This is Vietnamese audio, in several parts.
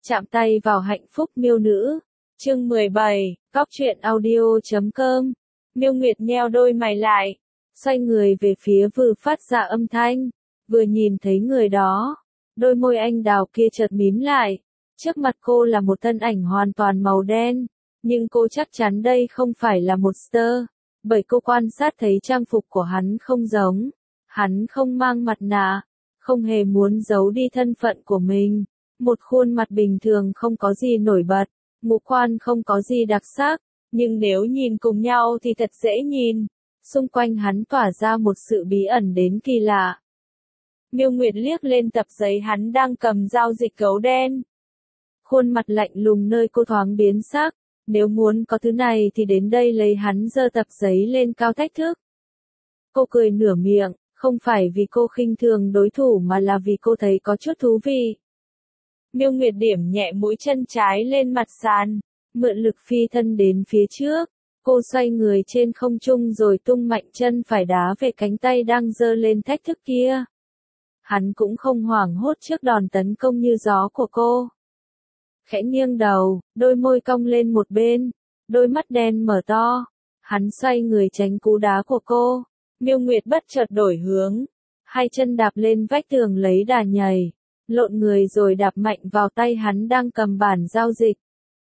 Chạm tay vào hạnh phúc miêu nữ. Chương 17, Góc truyện audio.com. Miêu Nguyệt nheo đôi mày lại, xoay người về phía vừa phát ra âm thanh, vừa nhìn thấy người đó, đôi môi anh đào kia chợt mím lại. Trước mặt cô là một thân ảnh hoàn toàn màu đen, nhưng cô chắc chắn đây không phải là một star, bởi cô quan sát thấy trang phục của hắn không giống. Hắn không mang mặt nạ, không hề muốn giấu đi thân phận của mình. Một khuôn mặt bình thường không có gì nổi bật, ngũ quan không có gì đặc sắc, nhưng nếu nhìn cùng nhau thì thật dễ nhìn. Xung quanh hắn tỏa ra một sự bí ẩn đến kỳ lạ. Miêu Nguyệt liếc lên tập giấy hắn đang cầm giao dịch gấu đen. Khuôn mặt lạnh lùng nơi cô thoáng biến sắc, nếu muốn có thứ này thì đến đây lấy. Hắn giơ tập giấy lên cao thách thức. Cô cười nửa miệng, không phải vì cô khinh thường đối thủ mà là vì cô thấy có chút thú vị. Miêu Nguyệt điểm nhẹ mũi chân trái lên mặt sàn, mượn lực phi thân đến phía trước. Cô xoay người trên không trung rồi tung mạnh chân phải đá về cánh tay đang giơ lên thách thức kia. Hắn cũng không hoảng hốt trước đòn tấn công như gió của cô. Khẽ nghiêng đầu, đôi môi cong lên một bên, đôi mắt đen mở to. Hắn xoay người tránh cú đá của cô. Miêu Nguyệt bất chợt đổi hướng, hai chân đạp lên vách tường lấy đà nhảy, lộn người rồi đạp mạnh vào tay hắn đang cầm bản giao dịch.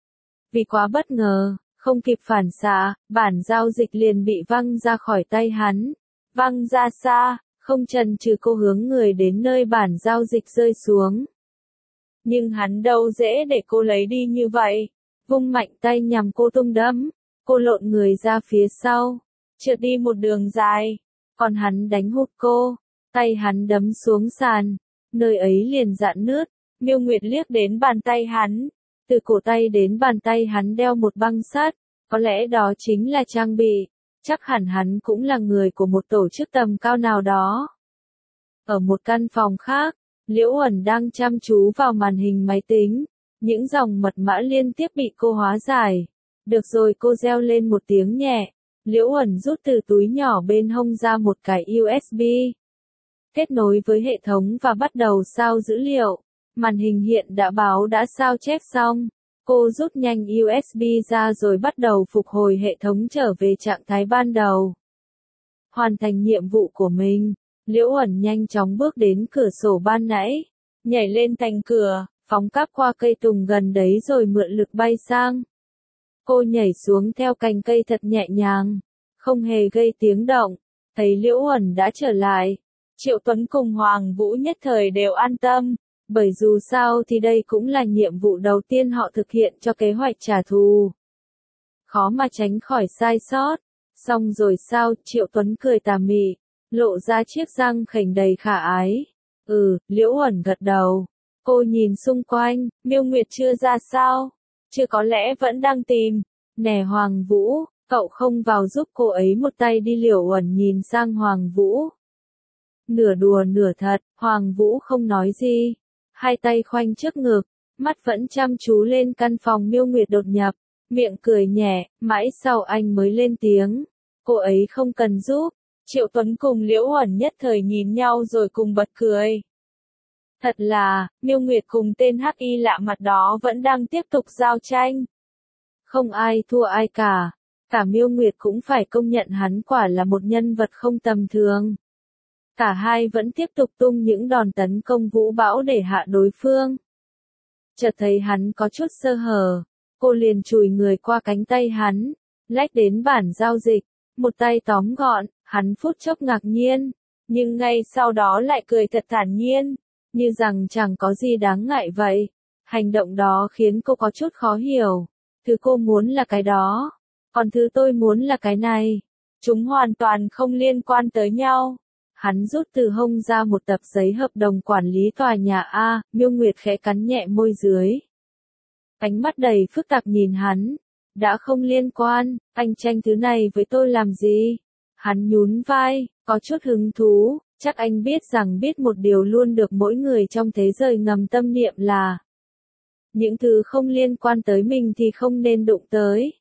Vì quá bất ngờ, không kịp phản xạ, bản giao dịch liền bị văng ra khỏi tay hắn, văng ra xa, không chần chừ cô hướng người đến nơi bản giao dịch rơi xuống. Nhưng hắn đâu dễ để cô lấy đi như vậy, vung mạnh tay nhằm cô tung đấm, cô lộn người ra phía sau, trượt đi một đường dài, còn hắn đánh hụt cô, tay hắn đấm xuống sàn, nơi ấy liền rạn nứt. Miêu Nguyệt liếc đến bàn tay hắn, từ cổ tay đến bàn tay hắn đeo một băng sắt, có lẽ đó chính là trang bị, chắc hẳn hắn cũng là người của một tổ chức tầm cao nào đó. Ở một căn phòng khác, Liễu Uẩn đang chăm chú vào màn hình máy tính, những dòng mật mã liên tiếp bị cô hóa giải. Được rồi, cô reo lên một tiếng nhẹ, Liễu Uẩn rút từ túi nhỏ bên hông ra một cái USB. Kết nối với hệ thống và bắt đầu sao dữ liệu. Màn hình hiện đã báo đã sao chép xong. Cô rút nhanh USB ra rồi bắt đầu phục hồi hệ thống trở về trạng thái ban đầu. Hoàn thành nhiệm vụ của mình, Liễu Uẩn nhanh chóng bước đến cửa sổ ban nãy, nhảy lên thành cửa, phóng cáp qua cây tùng gần đấy rồi mượn lực bay sang. Cô nhảy xuống theo cành cây thật nhẹ nhàng, không hề gây tiếng động. Thấy Liễu Uẩn đã trở lại, Triệu Tuấn cùng Hoàng Vũ nhất thời đều an tâm, bởi dù sao thì đây cũng là nhiệm vụ đầu tiên họ thực hiện cho kế hoạch trả thù. Khó mà tránh khỏi sai sót. Xong rồi sao? Triệu Tuấn cười tà mị, lộ ra chiếc răng khểnh đầy khả ái. Liễu Uẩn gật đầu. Cô nhìn xung quanh, Miêu Nguyệt chưa ra sao? Chưa, có lẽ vẫn đang tìm. Nè Hoàng Vũ, cậu không vào giúp cô ấy một tay đi. Liễu Uẩn nhìn sang Hoàng Vũ. Nửa đùa nửa thật, Hoàng Vũ không nói gì. Hai tay khoanh trước ngực, mắt vẫn chăm chú lên căn phòng Miêu Nguyệt đột nhập, miệng cười nhẹ, mãi sau anh mới lên tiếng. Cô ấy không cần giúp. Triệu Tuấn cùng Liễu Uẩn nhất thời nhìn nhau rồi cùng bật cười. Thật là, Miêu Nguyệt cùng tên HI lạ mặt đó vẫn đang tiếp tục giao tranh. Không ai thua ai cả. Cả Miêu Nguyệt cũng phải công nhận hắn quả là một nhân vật không tầm thường. Cả hai vẫn tiếp tục tung những đòn tấn công vũ bão để hạ đối phương. Chợt thấy hắn có chút sơ hở, cô liền chùi người qua cánh tay hắn, lách đến bản giao dịch, một tay tóm gọn. Hắn phút chốc ngạc nhiên, nhưng ngay sau đó lại cười thật thản nhiên, như rằng chẳng có gì đáng ngại vậy. Hành động đó khiến cô có chút khó hiểu. Thứ cô muốn là cái đó, còn thứ tôi muốn là cái này. Chúng hoàn toàn không liên quan tới nhau. Hắn rút từ hông ra một tập giấy hợp đồng quản lý tòa nhà A. Miêu Nguyệt khẽ cắn nhẹ môi dưới. Ánh mắt đầy phức tạp nhìn hắn. Đã không liên quan, anh tranh thứ này với tôi làm gì? Hắn nhún vai, có chút hứng thú. Chắc anh biết rằng biết một điều luôn được mỗi người trong thế giới ngầm tâm niệm là những thứ không liên quan tới mình thì không nên đụng tới.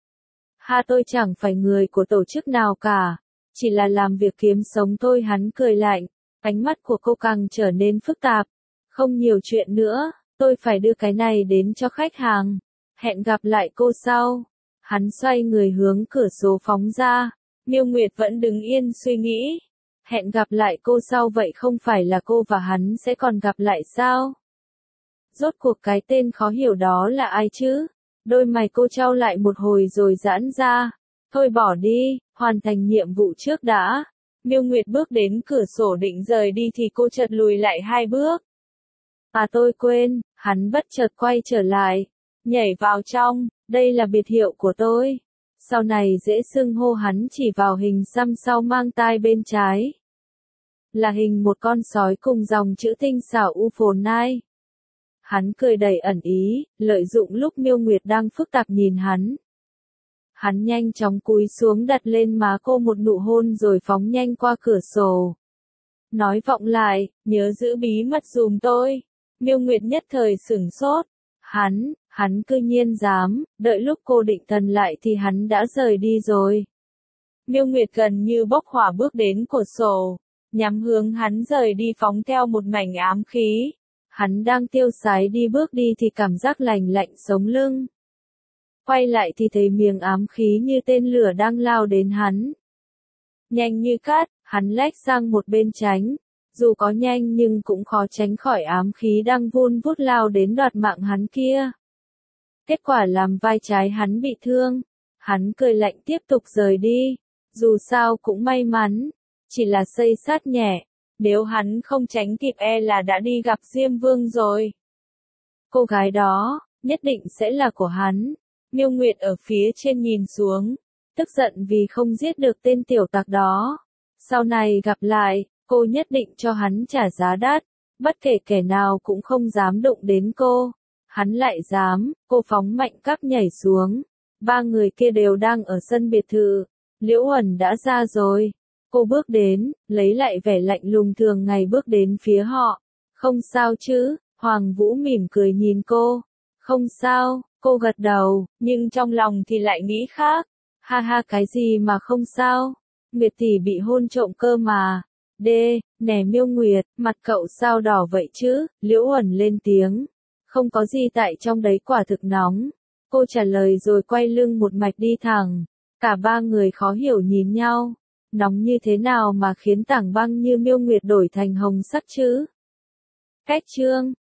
Tôi chẳng phải người của tổ chức nào cả, chỉ là làm việc kiếm sống thôi. Hắn cười lạnh, ánh mắt của cô càng trở nên phức tạp. Không nhiều chuyện nữa, tôi phải đưa cái này đến cho khách hàng. Hẹn gặp lại cô sau. Hắn xoay người hướng cửa sổ phóng ra. Miêu Nguyệt vẫn đứng yên suy nghĩ. Hẹn gặp lại cô sau vậy không phải là cô và hắn sẽ còn gặp lại sao? Rốt cuộc cái tên khó hiểu đó là ai chứ? Đôi mày cô chau lại một hồi rồi giãn ra. Thôi bỏ đi, hoàn thành nhiệm vụ trước đã. Miêu Nguyệt bước đến cửa sổ định rời đi thì cô chợt lùi lại 2 bước. À tôi quên, hắn bất chợt quay trở lại. Nhảy vào trong, đây là biệt hiệu của tôi. Sau này dễ xưng hô hắn chỉ vào hình xăm sau mang tai bên trái. Là hình một con sói cùng dòng chữ tinh xảo Uphonai. Hắn cười đầy ẩn ý, lợi dụng lúc Miêu Nguyệt đang phức tạp nhìn hắn. Hắn nhanh chóng cúi xuống đặt lên má cô một nụ hôn rồi phóng nhanh qua cửa sổ. Nói vọng lại, nhớ giữ bí mật giùm tôi. Miêu Nguyệt nhất thời sửng sốt. Hắn cư nhiên dám, đợi lúc cô định thần lại thì hắn đã rời đi rồi. Miêu Nguyệt gần như bốc hỏa bước đến cửa sổ, nhắm hướng hắn rời đi phóng theo một mảnh ám khí. Hắn đang tiêu sái đi bước đi thì cảm giác lành lạnh sống lưng. Quay lại thì thấy miếng ám khí như tên lửa đang lao đến hắn. Nhanh như cát, hắn lách sang một bên tránh. Dù có nhanh nhưng cũng khó tránh khỏi ám khí đang vun vút lao đến đoạt mạng hắn kia. Kết quả làm vai trái hắn bị thương. Hắn cười lạnh tiếp tục rời đi. Dù sao cũng may mắn. Chỉ là xây sát nhẹ. Nếu hắn không tránh kịp là đã đi gặp Diêm Vương rồi. Cô gái đó, nhất định sẽ là của hắn. Miêu Nguyệt ở phía trên nhìn xuống. Tức giận vì không giết được tên tiểu tặc đó. Sau này gặp lại, cô nhất định cho hắn trả giá đắt. Bất kể kẻ nào cũng không dám đụng đến cô. Hắn lại dám, cô phóng mạnh cắp nhảy xuống. 3 người kia đều đang ở sân biệt thự. Liễu Uẩn đã ra rồi. Cô bước đến, lấy lại vẻ lạnh lùng thường ngày bước đến phía họ. Không sao chứ, Hoàng Vũ mỉm cười nhìn cô. Không sao, cô gật đầu, nhưng trong lòng thì lại nghĩ khác. Ha ha cái gì mà không sao? Nguyệt tỷ bị hôn trộm cơ mà. Nè Miêu Nguyệt, mặt cậu sao đỏ vậy chứ? Liễu Uẩn lên tiếng. Không có gì tại trong đấy quả thực nóng. Cô trả lời rồi quay lưng một mạch đi thẳng. Cả 3 người khó hiểu nhìn nhau. Nóng như thế nào mà khiến tảng băng như Miêu Nguyệt đổi thành hồng sắc chứ? Cách chương